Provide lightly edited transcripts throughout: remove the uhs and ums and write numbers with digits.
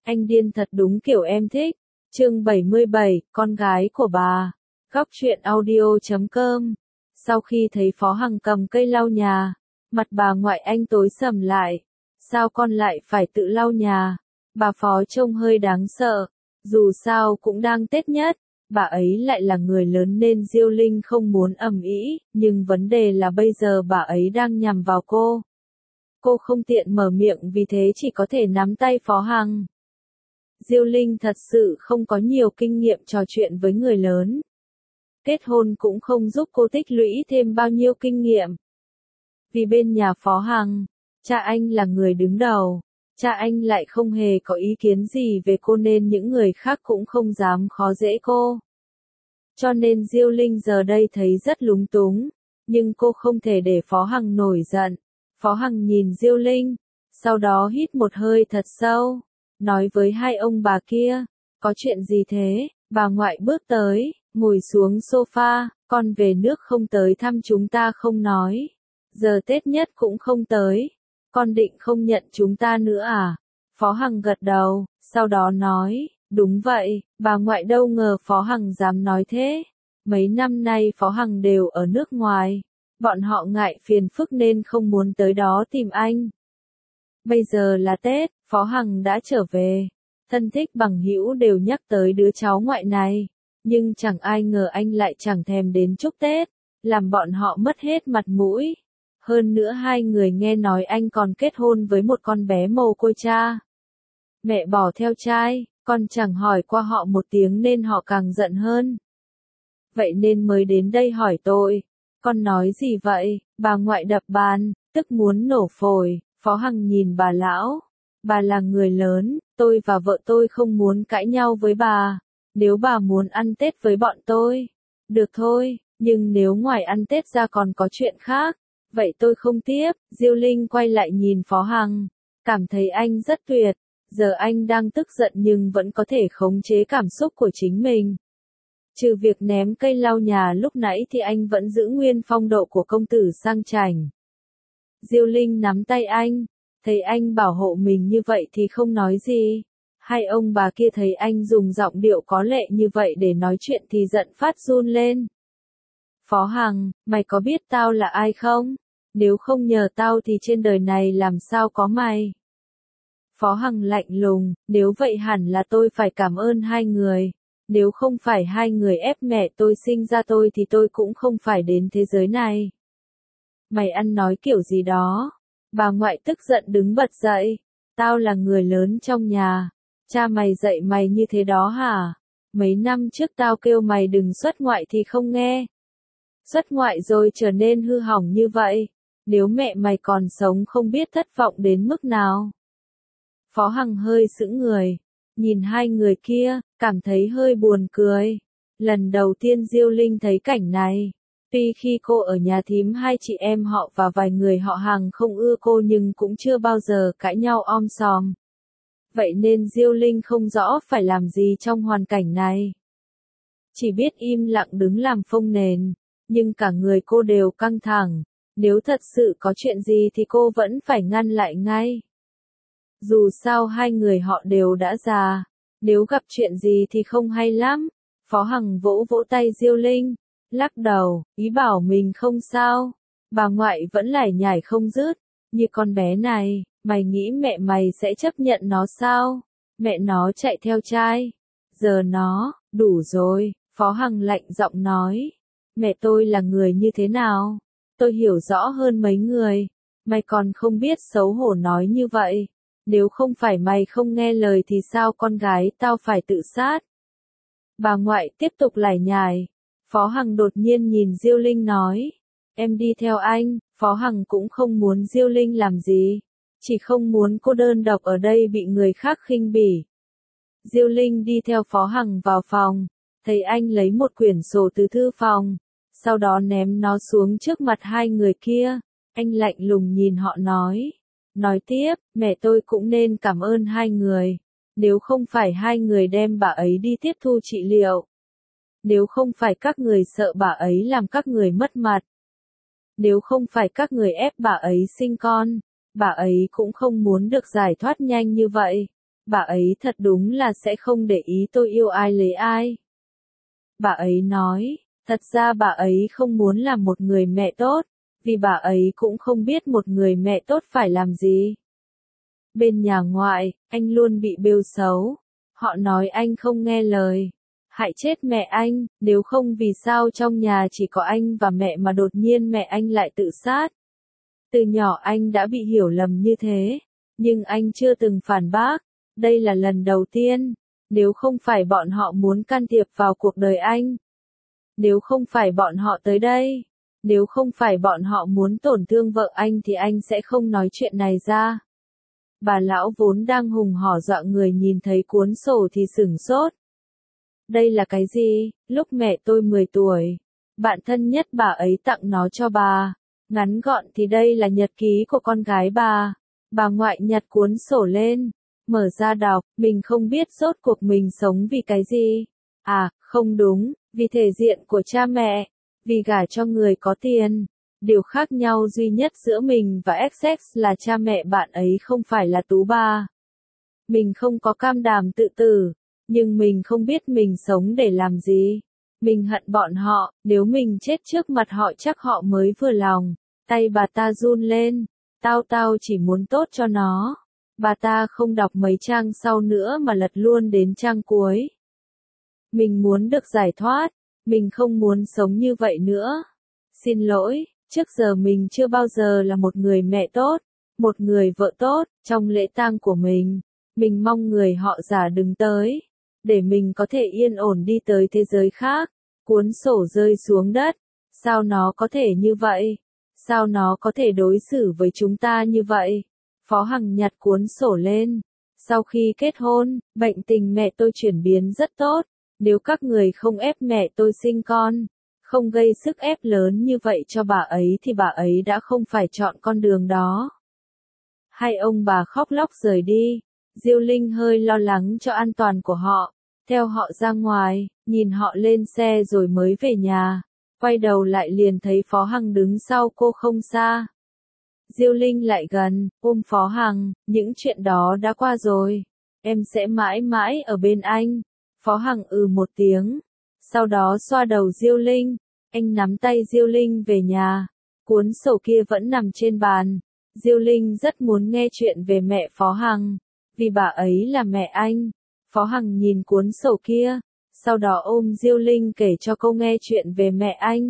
Anh điên thật đúng kiểu em thích. Chương 77, con gái của bà. Góc truyện audio.com. Sau khi thấy Phó Hằng cầm cây lau nhà, mặt bà ngoại anh tối sầm lại. Sao con lại phải tự lau nhà? Bà Phó trông hơi đáng sợ. Dù sao cũng đang Tết nhất, bà ấy lại là người lớn nên Diêu Linh không muốn ầm ĩ, nhưng vấn đề là bây giờ bà ấy đang nhằm vào cô. Cô không tiện mở miệng vì thế chỉ có thể nắm tay Phó Hằng. Diêu Linh thật sự không có nhiều kinh nghiệm trò chuyện với người lớn. Kết hôn cũng không giúp cô tích lũy thêm bao nhiêu kinh nghiệm. Vì bên nhà Phó Hằng, cha anh là người đứng đầu, cha anh lại không hề có ý kiến gì về cô nên những người khác cũng không dám khó dễ cô. Cho nên Diêu Linh giờ đây thấy rất lúng túng, nhưng cô không thể để Phó Hằng nổi giận. Phó Hằng nhìn Diêu Linh, sau đó hít một hơi thật sâu, nói với hai ông bà kia, có chuyện gì thế? Bà ngoại bước tới, ngồi xuống sofa, con về nước không tới thăm chúng ta không nói. Giờ Tết nhất cũng không tới, con định không nhận chúng ta nữa à? Phó Hằng gật đầu, sau đó nói, đúng vậy, bà ngoại đâu ngờ Phó Hằng dám nói thế. Mấy năm nay Phó Hằng đều ở nước ngoài, bọn họ ngại phiền phức nên không muốn tới đó tìm anh. Bây giờ là Tết, Phó Hằng đã trở về, thân thích bằng hữu đều nhắc tới đứa cháu ngoại này, nhưng chẳng ai ngờ anh lại chẳng thèm đến chúc Tết, làm bọn họ mất hết mặt mũi. Hơn nữa hai người nghe nói anh còn kết hôn với một con bé mồ côi cha. Mẹ bỏ theo trai, con chẳng hỏi qua họ một tiếng nên họ càng giận hơn. Vậy nên mới đến đây hỏi tôi. Con nói gì vậy? Bà ngoại đập bàn, tức muốn nổ phổi. Phó Hằng nhìn bà lão. Bà là người lớn, tôi và vợ tôi không muốn cãi nhau với bà. Nếu bà muốn ăn Tết với bọn tôi, được thôi, nhưng nếu ngoài ăn Tết ra còn có chuyện khác, vậy tôi không tiếp. Diêu Linh quay lại nhìn Phó Hằng, cảm thấy anh rất tuyệt. Giờ anh đang tức giận nhưng vẫn có thể khống chế cảm xúc của chính mình. Trừ việc ném cây lau nhà lúc nãy thì anh vẫn giữ nguyên phong độ của công tử sang chảnh. Diêu Linh nắm tay anh, thấy anh bảo hộ mình như vậy thì không nói gì. Hai ông bà kia thấy anh dùng giọng điệu có lệ như vậy để nói chuyện thì giận phát run lên. Phó Hằng, mày có biết tao là ai không? Nếu không nhờ tao thì trên đời này làm sao có mày? Phó Hằng lạnh lùng, nếu vậy hẳn là tôi phải cảm ơn hai người. Nếu không phải hai người ép mẹ tôi sinh ra tôi thì tôi cũng không phải đến thế giới này. Mày ăn nói kiểu gì đó? Bà ngoại tức giận đứng bật dậy. Tao là người lớn trong nhà. Cha mày dạy mày như thế đó hả? Mấy năm trước tao kêu mày đừng xuất ngoại thì không nghe. Xuất ngoại rồi trở nên hư hỏng như vậy. Nếu mẹ mày còn sống không biết thất vọng đến mức nào. Phó Hằng hơi sững người. Nhìn hai người kia, cảm thấy hơi buồn cười. Lần đầu tiên Diêu Linh thấy cảnh này. Tuy khi cô ở nhà thím hai chị em họ và vài người họ hàng không ưa cô nhưng cũng chưa bao giờ cãi nhau om sòm. Vậy nên Diêu Linh không rõ phải làm gì trong hoàn cảnh này. Chỉ biết im lặng đứng làm phông nền, nhưng cả người cô đều căng thẳng. Nếu thật sự có chuyện gì thì cô vẫn phải ngăn lại ngay. Dù sao hai người họ đều đã già, nếu gặp chuyện gì thì không hay lắm. Phó Hằng vỗ vỗ tay Diêu Linh, lắc đầu, ý bảo mình không sao. Bà ngoại vẫn lải nhải không dứt, như con bé này, mày nghĩ mẹ mày sẽ chấp nhận nó sao? Mẹ nó chạy theo trai. Giờ nó, đủ rồi, Phó Hằng lạnh giọng nói. Mẹ tôi là người như thế nào? Tôi hiểu rõ hơn mấy người. Mày còn không biết xấu hổ nói như vậy. Nếu không phải mày không nghe lời thì sao con gái tao phải tự sát? Bà ngoại tiếp tục lải nhải. Phó Hằng đột nhiên nhìn Diêu Linh nói. Em đi theo anh. Phó Hằng cũng không muốn Diêu Linh làm gì. Chỉ không muốn cô đơn độc ở đây bị người khác khinh bỉ. Diêu Linh đi theo Phó Hằng vào phòng. Thấy anh lấy một quyển sổ từ thư phòng. Sau đó ném nó xuống trước mặt hai người kia. Anh lạnh lùng nhìn họ nói. Nói tiếp, mẹ tôi cũng nên cảm ơn hai người. Nếu không phải hai người đem bà ấy đi tiếp thu trị liệu. Nếu không phải các người sợ bà ấy làm các người mất mặt. Nếu không phải các người ép bà ấy sinh con, bà ấy cũng không muốn được giải thoát nhanh như vậy. Bà ấy thật đúng là sẽ không để ý tôi yêu ai lấy ai. Bà ấy nói, thật ra bà ấy không muốn làm một người mẹ tốt, vì bà ấy cũng không biết một người mẹ tốt phải làm gì. Bên nhà ngoại, anh luôn bị bêu xấu. Họ nói anh không nghe lời. Hại chết mẹ anh, nếu không vì sao trong nhà chỉ có anh và mẹ mà đột nhiên mẹ anh lại tự sát. Từ nhỏ anh đã bị hiểu lầm như thế, nhưng anh chưa từng phản bác. Đây là lần đầu tiên. Nếu không phải bọn họ muốn can thiệp vào cuộc đời anh. Nếu không phải bọn họ tới đây. Nếu không phải bọn họ muốn tổn thương vợ anh thì anh sẽ không nói chuyện này ra. Bà lão vốn đang hùng hổ dọa người nhìn thấy cuốn sổ thì sửng sốt. Đây là cái gì? Lúc mẹ tôi 10 tuổi, bạn thân nhất bà ấy tặng nó cho bà. Ngắn gọn thì đây là nhật ký của con gái bà. Bà ngoại nhặt cuốn sổ lên, mở ra đọc, mình không biết rốt cuộc mình sống vì cái gì. À, không đúng, vì thể diện của cha mẹ, vì gả cho người có tiền. Điều khác nhau duy nhất giữa mình và XX là cha mẹ bạn ấy không phải là tú bà. Mình không có cam đảm tự tử, nhưng mình không biết mình sống để làm gì. Mình hận bọn họ, nếu mình chết trước mặt họ chắc họ mới vừa lòng. Tay bà ta run lên, tao chỉ muốn tốt cho nó. Bà ta không đọc mấy trang sau nữa mà lật luôn đến trang cuối. Mình muốn được giải thoát, mình không muốn sống như vậy nữa. Xin lỗi. Trước giờ mình chưa bao giờ là một người mẹ tốt, một người vợ tốt. Trong lễ tang của mình mong người họ già đừng tới, để mình có thể yên ổn đi tới thế giới khác. Cuốn sổ rơi xuống đất. Sao nó có thể như vậy? Sao nó có thể đối xử với chúng ta như vậy? Phó Hằng nhặt cuốn sổ lên. Sau khi kết hôn, bệnh tình mẹ tôi chuyển biến rất tốt. Nếu các người không ép mẹ tôi sinh con, không gây sức ép lớn như vậy cho bà ấy thì bà ấy đã không phải chọn con đường đó. Hai ông bà khóc lóc rời đi. Diêu Linh hơi lo lắng cho an toàn của họ, theo họ ra ngoài, nhìn họ lên xe rồi mới về nhà. Quay đầu lại liền thấy Phó Hằng đứng sau cô không xa. Diêu Linh lại gần, ôm Phó Hằng, những chuyện đó đã qua rồi. Em sẽ mãi mãi ở bên anh. Phó Hằng một tiếng. Sau đó xoa đầu Diêu Linh. Anh nắm tay Diêu Linh về nhà. Cuốn sổ kia vẫn nằm trên bàn. Diêu Linh rất muốn nghe chuyện về mẹ Phó Hằng, vì bà ấy là mẹ anh. Phó Hằng nhìn cuốn sổ kia, sau đó ôm Diêu Linh kể cho cô nghe chuyện về mẹ anh.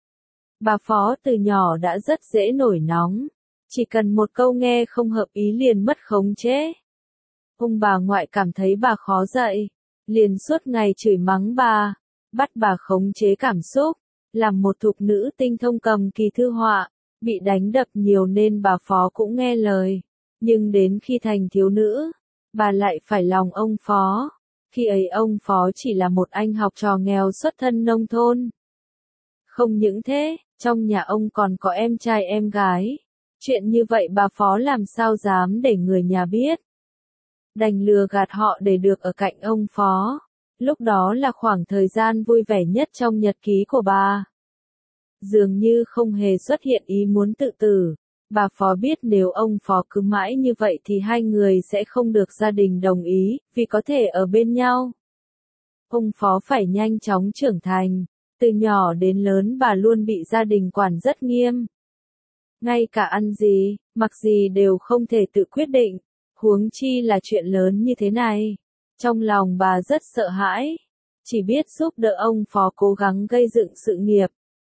Bà Phó từ nhỏ đã rất dễ nổi nóng, chỉ cần một câu nghe không hợp ý liền mất khống chế. Ông bà ngoại cảm thấy bà khó dạy, liền suốt ngày chửi mắng bà, bắt bà khống chế cảm xúc, làm một thục nữ tinh thông cầm kỳ thư họa, bị đánh đập nhiều nên bà Phó cũng nghe lời. Nhưng đến khi thành thiếu nữ, bà lại phải lòng ông Phó. Khi ấy ông Phó chỉ là một anh học trò nghèo xuất thân nông thôn. Không những thế, trong nhà ông còn có em trai em gái. Chuyện như vậy bà Phó làm sao dám để người nhà biết. Đành lừa gạt họ để được ở cạnh ông Phó. Lúc đó là khoảng thời gian vui vẻ nhất trong nhật ký của bà. Dường như không hề xuất hiện ý muốn tự tử. Bà Phó biết nếu ông Phó cứ mãi như vậy thì hai người sẽ không được gia đình đồng ý, vì có thể ở bên nhau. Ông Phó phải nhanh chóng trưởng thành. Từ nhỏ đến lớn bà luôn bị gia đình quản rất nghiêm. Ngay cả ăn gì, mặc gì đều không thể tự quyết định, huống chi là chuyện lớn như thế này. Trong lòng bà rất sợ hãi, chỉ biết giúp đỡ ông Phó cố gắng gây dựng sự nghiệp.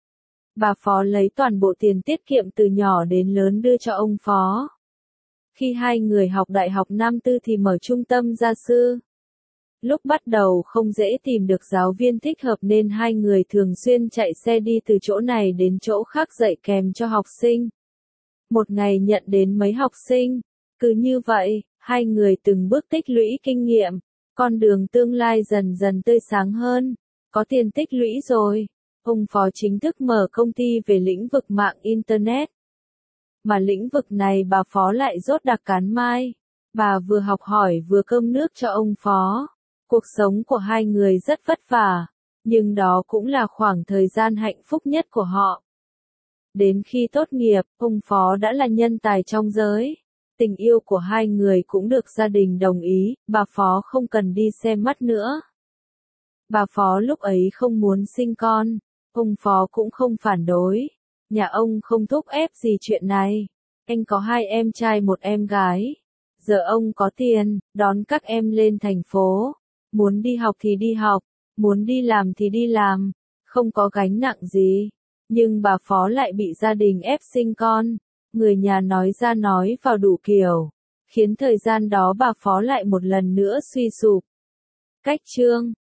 Bà Phó lấy toàn bộ tiền tiết kiệm từ nhỏ đến lớn đưa cho ông Phó. Khi hai người học đại học năm tư thì mở trung tâm gia sư. Lúc bắt đầu không dễ tìm được giáo viên thích hợp nên hai người thường xuyên chạy xe đi từ chỗ này đến chỗ khác dạy kèm cho học sinh. Một ngày nhận đến mấy học sinh. Cứ như vậy, hai người từng bước tích lũy kinh nghiệm. Con đường tương lai dần dần tươi sáng hơn. Có tiền tích lũy rồi. Ông Phó chính thức mở công ty về lĩnh vực mạng Internet. Mà lĩnh vực này bà Phó lại dốt đặc cán mai. Bà vừa học hỏi vừa cơm nước cho ông Phó. Cuộc sống của hai người rất vất vả, nhưng đó cũng là khoảng thời gian hạnh phúc nhất của họ. Đến khi tốt nghiệp, ông Phó đã là nhân tài trong giới. Tình yêu của hai người cũng được gia đình đồng ý, bà Phó không cần đi xem mắt nữa. Bà Phó lúc ấy không muốn sinh con, ông Phó cũng không phản đối. Nhà ông không thúc ép gì chuyện này. Anh có 2 em trai 1 em gái. Giờ ông có tiền, đón các em lên thành phố. Muốn đi học thì đi học, muốn đi làm thì đi làm, không có gánh nặng gì. Nhưng bà Phó lại bị gia đình ép sinh con. Người nhà nói ra nói vào đủ kiểu, khiến thời gian đó bà Phó lại một lần nữa suy sụp. Cách chương